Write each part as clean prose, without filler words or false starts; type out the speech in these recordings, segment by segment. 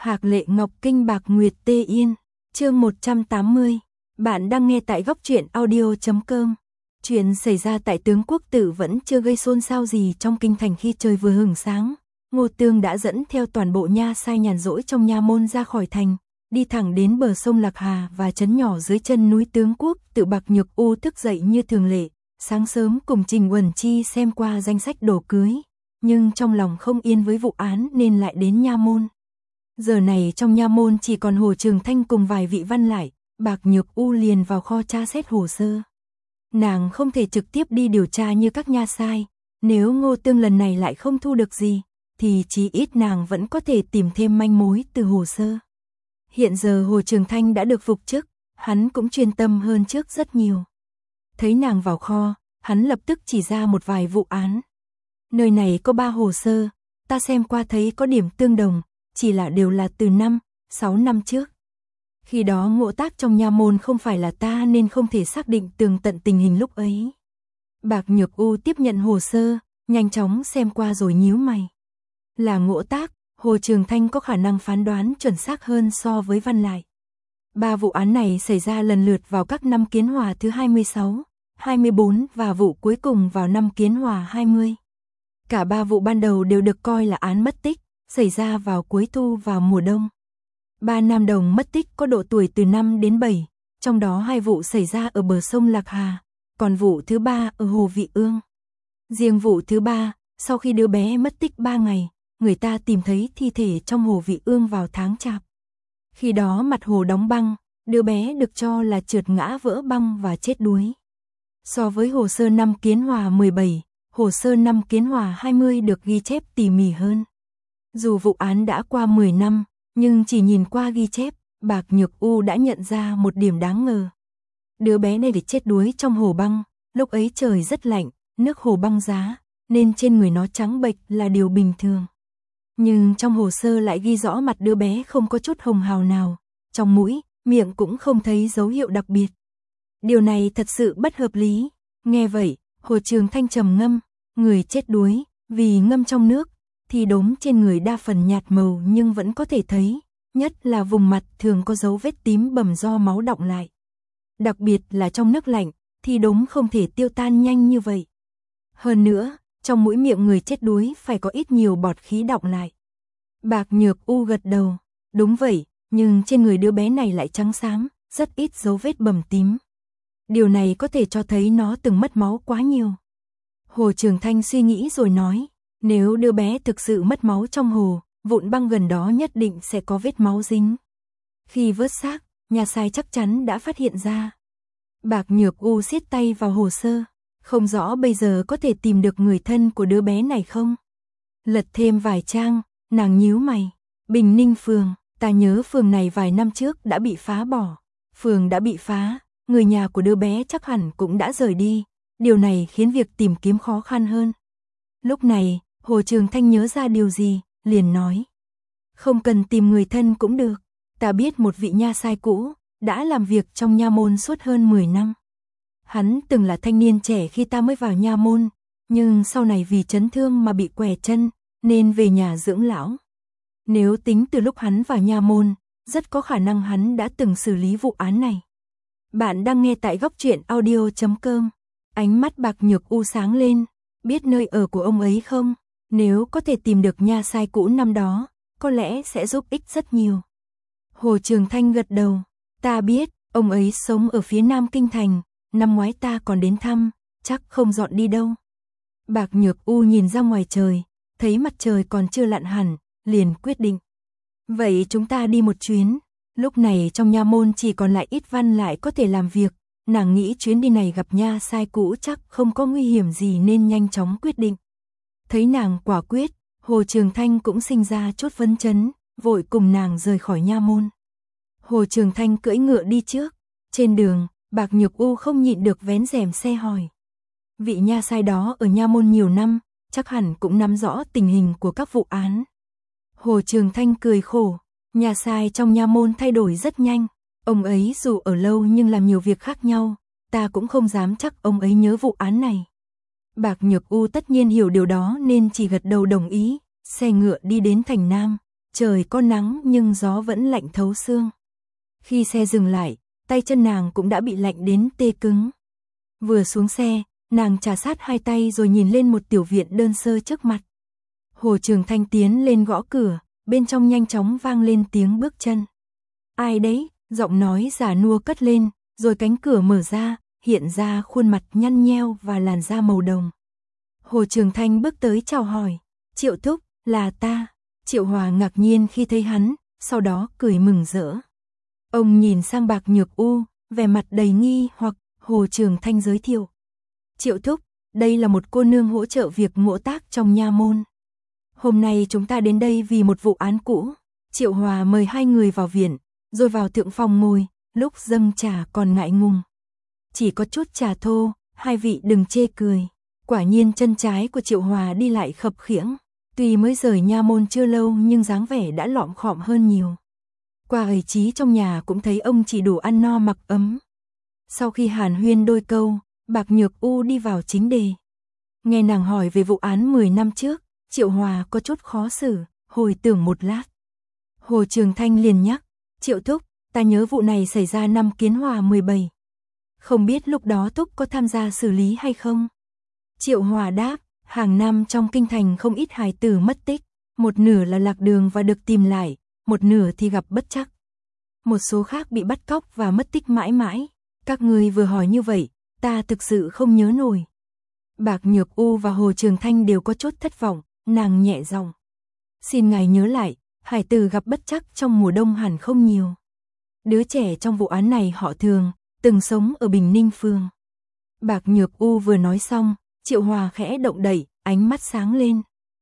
Hạc Lệ Ngọc Kinh Bạc Nguyệt Tê Yên, chương 180. Bạn đang nghe tại góc truyện audio.com. Chuyện xảy ra tại tướng quốc tử vẫn chưa gây xôn xao gì trong kinh thành. Khi trời vừa hửng sáng, Ngô Tương đã dẫn theo toàn bộ nha sai nhàn rỗi trong nha môn ra khỏi thành, đi thẳng đến bờ sông Lạc Hà và trấn nhỏ dưới chân núi tướng quốc tự. Bạc Nhược U thức dậy như thường lệ, sáng sớm cùng Trình Uẩn Chi xem qua danh sách đồ cưới, nhưng trong lòng không yên với vụ án nên lại đến nha môn. Giờ này trong nha môn chỉ còn Hồ Trường Thanh cùng vài vị văn lại. Bạc Nhược U liền vào kho tra xét hồ sơ. Nàng không thể trực tiếp đi điều tra như các nha sai, nếu Ngô Tương lần này lại không thu được gì, thì chí ít nàng vẫn có thể tìm thêm manh mối từ hồ sơ. Hiện giờ Hồ Trường Thanh đã được phục chức, hắn cũng chuyên tâm hơn trước rất nhiều. Thấy nàng vào kho, hắn lập tức chỉ ra một vài vụ án. Nơi này có 3 hồ sơ, ta xem qua thấy có điểm tương đồng, chỉ là đều là từ 5-6 năm trước. Khi đó ngộ tác trong nha môn không phải là ta nên không thể xác định tường tận tình hình lúc ấy. Bạc Nhược U tiếp nhận hồ sơ, nhanh chóng xem qua rồi nhíu mày. Là ngộ tác, Hồ Trường Thanh có khả năng phán đoán chuẩn xác hơn so với văn lại. 3 vụ án này xảy ra lần lượt vào các năm Kiến Hòa thứ 26, 24 và vụ cuối cùng vào năm Kiến Hòa 20. Cả 3 vụ ban đầu đều được coi là án mất tích, xảy ra vào cuối thu và mùa đông. 3 nam đồng mất tích có độ tuổi từ 5 đến 7, trong đó 2 vụ xảy ra ở bờ sông Lạc Hà, còn vụ thứ 3 ở Hồ Vị Ương. Riêng vụ thứ 3, sau khi đứa bé mất tích 3 ngày, người ta tìm thấy thi thể trong Hồ Vị Ương vào tháng Chạp. Khi đó mặt hồ đóng băng, đứa bé được cho là trượt ngã vỡ băng và chết đuối. So với hồ sơ năm Kiến Hòa 17, hồ sơ năm Kiến Hòa 20 được ghi chép tỉ mỉ hơn. Dù vụ án đã qua 10 năm, nhưng chỉ nhìn qua ghi chép, Bạc Nhược U đã nhận ra một điểm đáng ngờ. Đứa bé này bị chết đuối trong hồ băng, lúc ấy trời rất lạnh, nước hồ băng giá, nên trên người nó trắng bệch là điều bình thường. Nhưng trong hồ sơ lại ghi rõ mặt đứa bé không có chút hồng hào nào, trong mũi, miệng cũng không thấy dấu hiệu đặc biệt. Điều này thật sự bất hợp lý. Nghe vậy, Hồ Trường Thanh trầm ngâm, người chết đuối, vì ngâm trong nước, thì đốm trên người đa phần nhạt màu nhưng vẫn có thể thấy, nhất là vùng mặt thường có dấu vết tím bầm do máu đọng lại. Đặc biệt là trong nước lạnh, thì đốm không thể tiêu tan nhanh như vậy. Hơn nữa, trong mũi miệng người chết đuối phải có ít nhiều bọt khí đọng lại. Bạc Nhược U gật đầu, đúng vậy, nhưng trên người đứa bé này lại trắng xám, rất ít dấu vết bầm tím. Điều này có thể cho thấy nó từng mất máu quá nhiều. Hồ Trường Thanh suy nghĩ rồi nói, nếu đứa bé thực sự mất máu trong hồ, vụn băng gần đó nhất định sẽ có vết máu dính. Khi vớt xác, nhà sai chắc chắn đã phát hiện ra. Bạc Nhược U siết tay vào hồ sơ, không rõ bây giờ có thể tìm được người thân của đứa bé này không. Lật thêm vài trang, nàng nhíu mày, Bình Ninh phường, ta nhớ phường này vài năm trước đã bị phá bỏ. Phường đã bị phá, người nhà của đứa bé chắc hẳn cũng đã rời đi, điều này khiến việc tìm kiếm khó khăn hơn. Lúc này, Hồ Trường Thanh nhớ ra điều gì, liền nói. Không cần tìm người thân cũng được, ta biết một vị nha sai cũ, đã làm việc trong nha môn suốt hơn 10 năm. Hắn từng là thanh niên trẻ khi ta mới vào nha môn, nhưng sau này vì chấn thương mà bị què chân, nên về nhà dưỡng lão. Nếu tính từ lúc hắn vào nha môn, rất có khả năng hắn đã từng xử lý vụ án này. Bạn đang nghe tại góc truyện audio.com. Ánh mắt Bạc Nhược U sáng lên, biết nơi ở của ông ấy không? Nếu có thể tìm được nha sai cũ năm đó, có lẽ sẽ giúp ích rất nhiều. Hồ Trường Thanh gật đầu, ta biết, ông ấy sống ở phía nam kinh thành, năm ngoái ta còn đến thăm, chắc không dọn đi đâu. Bạc Nhược U nhìn ra ngoài trời, thấy mặt trời còn chưa lặn hẳn, liền quyết định. Vậy chúng ta đi một chuyến. Lúc này trong nha môn chỉ còn lại ít văn lại có thể làm việc, nàng nghĩ chuyến đi này gặp nha sai cũ chắc không có nguy hiểm gì nên nhanh chóng quyết định. Thấy nàng quả quyết, Hồ Trường Thanh cũng sinh ra chút phấn chấn, vội cùng nàng rời khỏi nha môn. Hồ Trường Thanh cưỡi ngựa đi trước, trên đường, Bạc Nhược U không nhịn được vén rèm xe hỏi. Vị nha sai đó ở nha môn nhiều năm, chắc hẳn cũng nắm rõ tình hình của các vụ án. Hồ Trường Thanh cười khổ, nha sai trong nha môn thay đổi rất nhanh, ông ấy dù ở lâu nhưng làm nhiều việc khác nhau, ta cũng không dám chắc ông ấy nhớ vụ án này. Bạc Nhược U tất nhiên hiểu điều đó nên chỉ gật đầu đồng ý, xe ngựa đi đến thành Nam, Trời có nắng nhưng gió vẫn lạnh thấu xương. Khi xe dừng lại, tay chân nàng cũng đã bị lạnh đến tê cứng. Vừa xuống xe, nàng trà sát hai tay rồi nhìn lên một tiểu viện đơn sơ trước mặt. Hồ Trường Thanh tiến lên gõ cửa, bên trong nhanh chóng vang lên tiếng bước chân. Ai đấy? Giọng nói già nua cất lên, rồi cánh cửa mở ra, hiện ra khuôn mặt nhăn nheo và làn da màu đồng. Hồ Trường Thanh bước tới chào hỏi. Triệu thúc, là ta. Triệu Hòa ngạc nhiên khi thấy hắn, sau đó cười mừng rỡ. Ông nhìn sang Bạc Nhược U, vẻ mặt đầy nghi hoặc. Hồ Trường Thanh giới thiệu. Triệu thúc, đây là một cô nương hỗ trợ việc ngộ tác trong nha môn. Hôm nay chúng ta đến đây vì một vụ án cũ. Triệu Hòa mời hai người vào viện, rồi vào thượng phòng ngồi, lúc dâng trà còn ngại ngùng. Chỉ có chút trà thô, hai vị đừng chê cười. Quả nhiên chân trái của Triệu Hòa đi lại khập khiễng. Tuy mới rời nha môn chưa lâu nhưng dáng vẻ đã lọm khọm hơn nhiều. Qua ấy trí trong nhà cũng thấy ông chỉ đủ ăn no mặc ấm. Sau khi hàn huyên đôi câu, Bạc Nhược U đi vào chính đề. Nghe nàng hỏi về vụ án 10 năm trước, Triệu Hòa có chút khó xử, hồi tưởng một lát. Hồ Trường Thanh liền nhắc, Triệu thúc, ta nhớ vụ này xảy ra năm Kiến Hòa 17. Không biết lúc đó thúc có tham gia xử lý hay không? Triệu Hòa đáp, hàng năm trong kinh thành không ít hài tử mất tích, một nửa là lạc đường và được tìm lại, một nửa thì gặp bất trắc. Một số khác bị bắt cóc và mất tích mãi mãi. Các ngươi vừa hỏi như vậy, ta thực sự không nhớ nổi. Bạc Nhược U và Hồ Trường Thanh đều có chút thất vọng, nàng nhẹ giọng. Xin ngài nhớ lại, hải tử gặp bất trắc trong mùa đông hẳn không nhiều. Đứa trẻ trong vụ án này họ Thường, từng sống ở Bình Ninh Phường. Bạc Nhược U vừa nói xong, Triệu Hòa khẽ động đậy, ánh mắt sáng lên.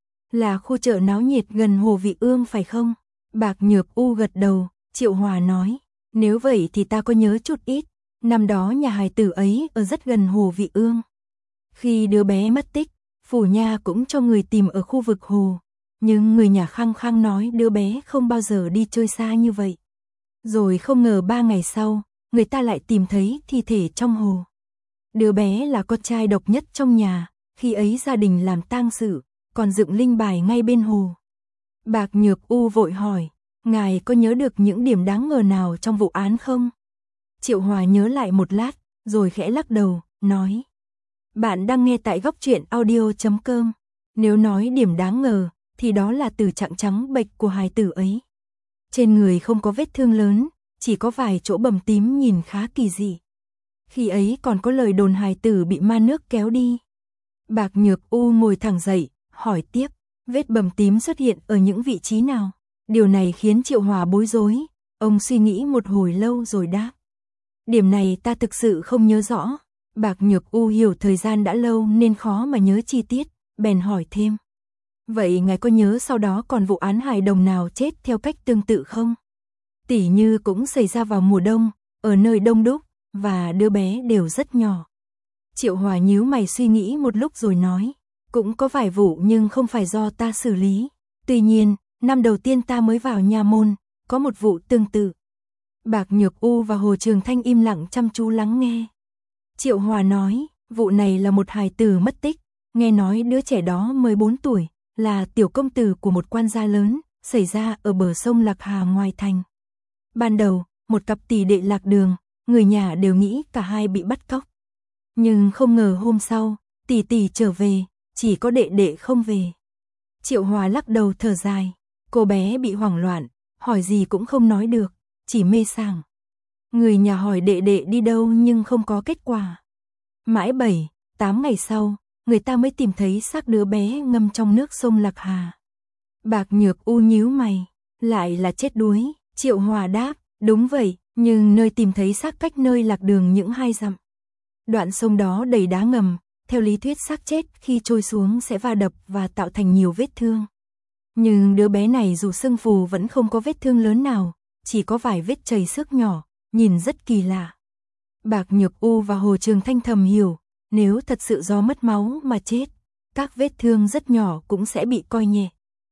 Là khu chợ náo nhiệt gần Hồ Vị Ương phải không? Bạc Nhược U gật đầu, Triệu Hòa nói. Nếu vậy thì ta có nhớ chút ít. Năm đó nhà hài tử ấy ở rất gần Hồ Vị Ương. Khi đứa bé mất tích, phủ nha cũng cho người tìm ở khu vực hồ. Nhưng người nhà khăng khăng nói đứa bé không bao giờ đi chơi xa như vậy. Rồi không ngờ 3 ngày sau, người ta lại tìm thấy thi thể trong hồ. Đứa bé là con trai độc nhất trong nhà, khi ấy gia đình làm tang sự, còn dựng linh bài ngay bên hồ. Bạc Nhược U vội hỏi, ngài có nhớ được những điểm đáng ngờ nào trong vụ án không? Triệu Hòa nhớ lại một lát, rồi khẽ lắc đầu, nói. Bạn đang nghe tại góc truyện audio.com. Nếu nói điểm đáng ngờ, thì đó là từ trạng trắng bệch của hài tử ấy. Trên người không có vết thương lớn, chỉ có vài chỗ bầm tím nhìn khá kỳ dị. Khi ấy còn có lời đồn hài tử bị ma nước kéo đi. Bạc Nhược U ngồi thẳng dậy, hỏi tiếp, vết bầm tím xuất hiện ở những vị trí nào? Điều này khiến Triệu Hòa bối rối, ông suy nghĩ một hồi lâu rồi đáp. Điểm này ta thực sự không nhớ rõ. Bạc Nhược U hiểu thời gian đã lâu nên khó mà nhớ chi tiết, bèn hỏi thêm. Vậy ngài có nhớ sau đó còn vụ án hài đồng nào chết theo cách tương tự không? Tỉ như cũng xảy ra vào mùa đông, ở nơi đông đúc, và đứa bé đều rất nhỏ. Triệu Hòa nhíu mày suy nghĩ một lúc rồi nói. Cũng có vài vụ nhưng không phải do ta xử lý. Tuy nhiên, năm đầu tiên ta mới vào nha môn, có một vụ tương tự. Bạc Nhược U và Hồ Trường Thanh im lặng chăm chú lắng nghe. Triệu Hòa nói, vụ này là một hài tử mất tích, nghe nói đứa trẻ đó 14 tuổi, là tiểu công tử của một quan gia lớn, xảy ra ở bờ sông Lạc Hà ngoài thành. Ban đầu, một cặp tỷ đệ lạc đường, người nhà đều nghĩ cả hai bị bắt cóc. Nhưng không ngờ hôm sau, tỷ tỷ trở về, chỉ có đệ đệ không về. Triệu Hòa lắc đầu thở dài, cô bé bị hoảng loạn, hỏi gì cũng không nói được, chỉ mê sảng. Người nhà hỏi đệ đệ đi đâu nhưng không có kết quả. Mãi 7-8 ngày sau, người ta mới tìm thấy xác đứa bé ngâm trong nước sông Lạc Hà. Bạc Nhược U nhíu mày, lại là chết đuối. Triệu Hòa đáp, đúng vậy, nhưng nơi tìm thấy xác cách nơi lạc đường những 2 dặm. Đoạn sông đó đầy đá ngầm, theo lý thuyết xác chết khi trôi xuống sẽ va đập và tạo thành nhiều vết thương. Nhưng đứa bé này dù sưng phù vẫn không có vết thương lớn nào, chỉ có vài vết chảy xước nhỏ, nhìn rất kỳ lạ. Bạc Nhược U và Hồ Trường Thanh thầm hiểu, nếu thật sự do mất máu mà chết, các vết thương rất nhỏ cũng sẽ bị coi nhẹ.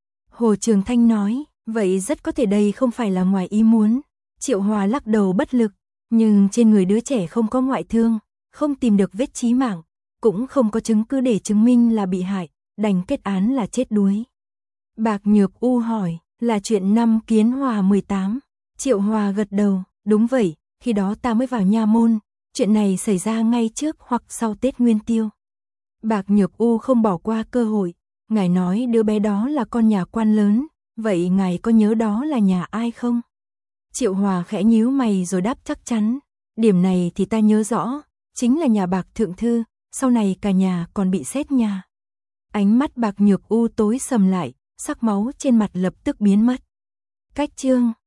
Hồ Trường Thanh nói, vậy rất có thể đây không phải là ngoài ý muốn. Triệu Hòa lắc đầu bất lực, nhưng trên người đứa trẻ không có ngoại thương, không tìm được vết chí mạng, cũng không có chứng cứ để chứng minh là bị hại, đành kết án là chết đuối. Bạc Nhược U hỏi, Là chuyện năm Kiến Hòa 18. Triệu Hòa gật đầu, đúng vậy, khi đó ta mới vào nha môn, chuyện này xảy ra ngay trước hoặc sau Tết Nguyên Tiêu. Bạc Nhược U không bỏ qua cơ hội, ngài nói đứa bé đó là con nhà quan lớn, vậy ngài có nhớ đó là nhà ai không? Triệu Hòa khẽ nhíu mày rồi đáp chắc chắn, điểm này thì ta nhớ rõ, chính là nhà Bạc Thượng Thư, sau này cả nhà còn bị xét nhà. Ánh mắt Bạc Nhược U tối sầm lại, sắc máu trên mặt lập tức biến mất. Cách chương